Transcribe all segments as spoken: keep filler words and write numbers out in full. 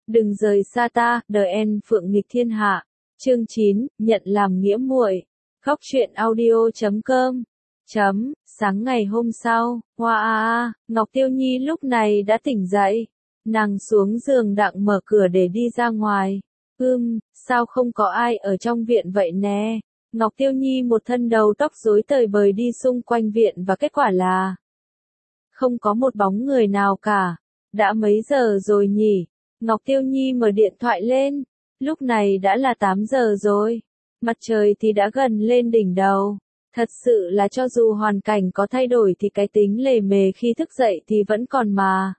Đừng rời xa ta, đời en phượng nghịch thiên hạ. Chương chín, nhận làm nghĩa muội. Góc truyện audio chấm com. Chấm, sáng ngày hôm sau, hoa a a, Ngọc Tiêu Nhi lúc này đã tỉnh dậy. Nàng xuống giường đặng mở cửa để đi ra ngoài. Ưm, sao không có ai ở trong viện vậy nè? Ngọc Tiêu Nhi một thân đầu tóc rối tời bời đi xung quanh viện và kết quả là không có một bóng người nào cả. Đã mấy giờ rồi nhỉ? Ngọc Tiêu Nhi mở điện thoại lên. Lúc này đã là tám giờ rồi. Mặt trời thì đã gần lên đỉnh đầu. Thật sự là cho dù hoàn cảnh có thay đổi thì cái tính lề mề khi thức dậy thì vẫn còn mà.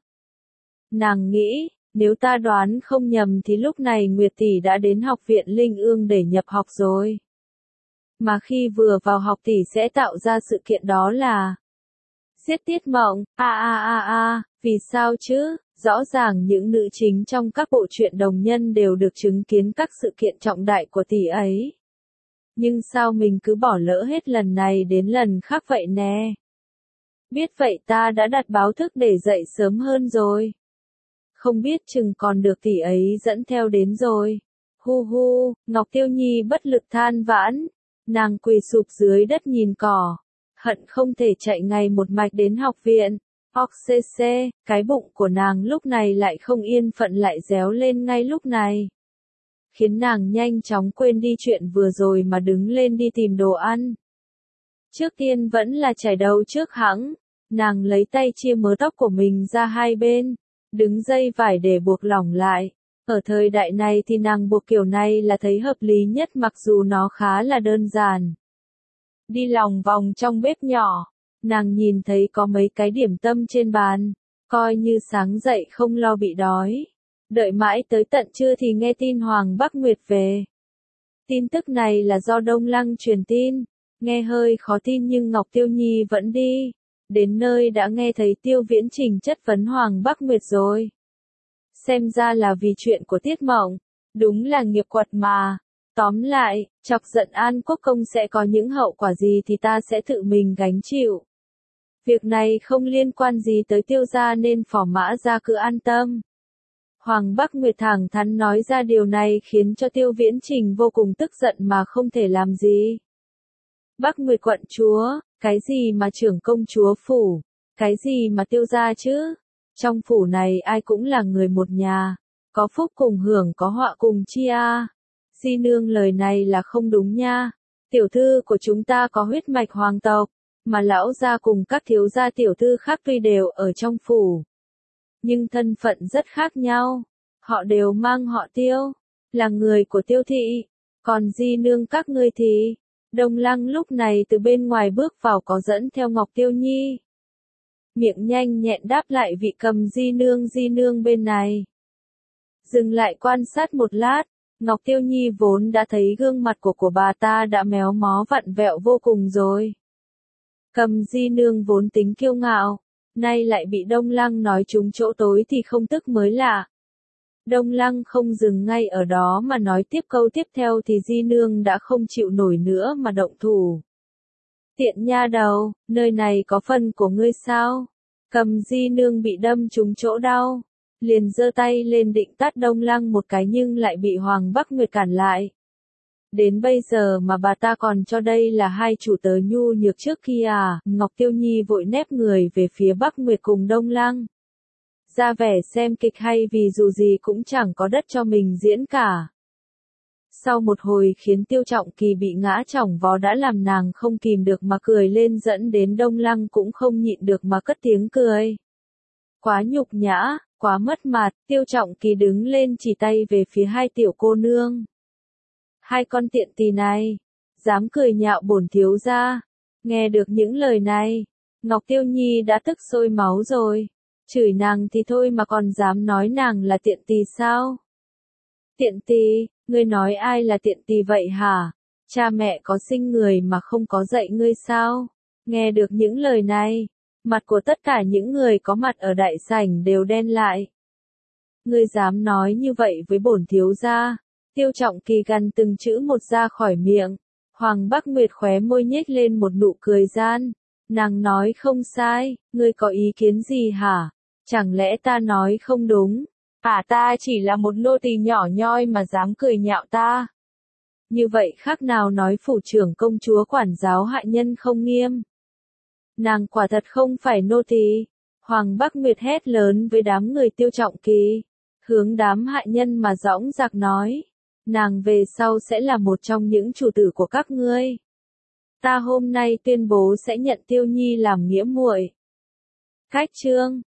Nàng nghĩ, nếu ta đoán không nhầm thì lúc này Nguyệt Tỷ đã đến học viện Linh Ương để nhập học rồi. Mà khi vừa vào học tỷ sẽ tạo ra sự kiện đó là giết Tiết Mộng. A a a a, vì sao chứ? Rõ ràng những nữ chính trong các bộ truyện đồng nhân đều được chứng kiến các sự kiện trọng đại của tỷ ấy. Nhưng sao mình cứ bỏ lỡ hết lần này đến lần khác vậy nè? Biết vậy ta đã đặt báo thức để dậy sớm hơn rồi. Không biết chừng còn được tỷ ấy dẫn theo đến rồi. Hu hu, Ngọc Tiêu Nhi bất lực than vãn. Nàng quỳ sụp dưới đất nhìn cỏ. Hận không thể chạy ngay một mạch đến học viện. Óc xê xê, cái bụng của nàng lúc này lại không yên phận lại réo lên ngay lúc này. Khiến nàng nhanh chóng quên đi chuyện vừa rồi mà đứng lên đi tìm đồ ăn. Trước tiên vẫn là chải đầu trước hãng. Nàng lấy tay chia mớ tóc của mình ra hai bên. Đứng dây vải để buộc lỏng lại. Ở thời đại này thì nàng buộc kiểu này là thấy hợp lý nhất mặc dù nó khá là đơn giản. Đi lòng vòng trong bếp nhỏ. Nàng nhìn thấy có mấy cái điểm tâm trên bàn. Coi như sáng dậy không lo bị đói. Đợi mãi tới tận trưa thì nghe tin Hoàng Bắc Nguyệt về. Tin tức này là do Đông Lăng truyền tin. Nghe hơi khó tin nhưng Ngọc Tiêu Nhi vẫn đi. Đến nơi đã nghe thấy Tiêu Viễn Trình chất vấn Hoàng Bắc Nguyệt rồi. Xem ra là vì chuyện của Tiết Mộng. Đúng là nghiệp quật mà. Tóm lại, chọc giận An Quốc Công sẽ có những hậu quả gì thì ta sẽ tự mình gánh chịu. Việc này không liên quan gì tới Tiêu gia nên Phò Mã gia cứ an tâm. Hoàng Bắc Nguyệt thẳng thắn nói ra điều này khiến cho Tiêu Viễn Trình vô cùng tức giận mà không thể làm gì. Bắc Nguyệt quận chúa, cái gì mà trưởng công chúa phủ, cái gì mà Tiêu gia chứ? Trong phủ này ai cũng là người một nhà, có phúc cùng hưởng có họa cùng chia. Di nương lời này là không đúng nha. Tiểu thư của chúng ta có huyết mạch hoàng tộc, mà lão gia cùng các thiếu gia tiểu thư khác tuy đều ở trong phủ. Nhưng thân phận rất khác nhau. Họ đều mang họ Tiêu, là người của Tiêu thị. Còn di nương các ngươi thì... Đông Lăng lúc này từ bên ngoài bước vào có dẫn theo Ngọc Tiêu Nhi. Miệng nhanh nhẹn đáp lại vị cầm di nương di nương bên này. Dừng lại quan sát một lát, Ngọc Tiêu Nhi vốn đã thấy gương mặt của của bà ta đã méo mó vặn vẹo vô cùng rồi. Cầm di nương vốn tính kiêu ngạo, nay lại bị Đông Lăng nói trúng chỗ tối thì không tức mới lạ. Đông Lăng không dừng ngay ở đó mà nói tiếp câu tiếp theo thì di nương đã không chịu nổi nữa mà động thủ. Tiện nha đầu, nơi này có phần của ngươi sao? Cầm di nương bị đâm trúng chỗ đau. Liền giơ tay lên định tát Đông Lăng một cái nhưng lại bị Hoàng Bắc Nguyệt cản lại. Đến bây giờ mà bà ta còn cho đây là hai chủ tớ nhu nhược trước kia à? Ngọc Tiêu Nhi vội nép người về phía Bắc Nguyệt cùng Đông Lăng. Ra vẻ xem kịch hay vì dù gì cũng chẳng có đất cho mình diễn cả. Sau một hồi khiến Tiêu Trọng Kỳ bị ngã chỏng vó đã làm nàng không kìm được mà cười lên dẫn đến Đông Lăng cũng không nhịn được mà cất tiếng cười. Quá nhục nhã, quá mất mặt, Tiêu Trọng Kỳ đứng lên chỉ tay về phía hai tiểu cô nương. Hai con tiện tỳ này, dám cười nhạo bổn thiếu gia. Nghe được những lời này, Ngọc Tiêu Nhi đã tức sôi máu rồi. Chửi nàng thì thôi mà còn dám nói nàng là tiện tỳ sao? Tiện tỳ, ngươi nói ai là tiện tỳ vậy hả? Cha mẹ có sinh người mà không có dạy ngươi sao? Nghe được những lời này, mặt của tất cả những người có mặt ở đại sảnh đều đen lại. Ngươi dám nói như vậy với bổn thiếu gia? Tiêu Trọng Kỳ gằn từng chữ một ra khỏi miệng. Hoàng Bắc Nguyệt khóe môi nhếch lên một nụ cười gian. Nàng nói không sai, ngươi có ý kiến gì hả? Chẳng lẽ ta nói không đúng? À ta chỉ là một nô tỳ nhỏ nhoi mà dám cười nhạo ta. Như vậy khác nào nói phủ trưởng công chúa quản giáo hạ nhân không nghiêm. Nàng quả thật không phải nô tỳ. Hoàng Bắc Nguyệt hét lớn với đám người Tiêu Trọng Kỳ, hướng đám hạ nhân mà dõng dạc nói, nàng về sau sẽ là một trong những chủ tử của các ngươi. Ta hôm nay tuyên bố sẽ nhận Tiêu Nhi làm nghĩa muội. Khách chương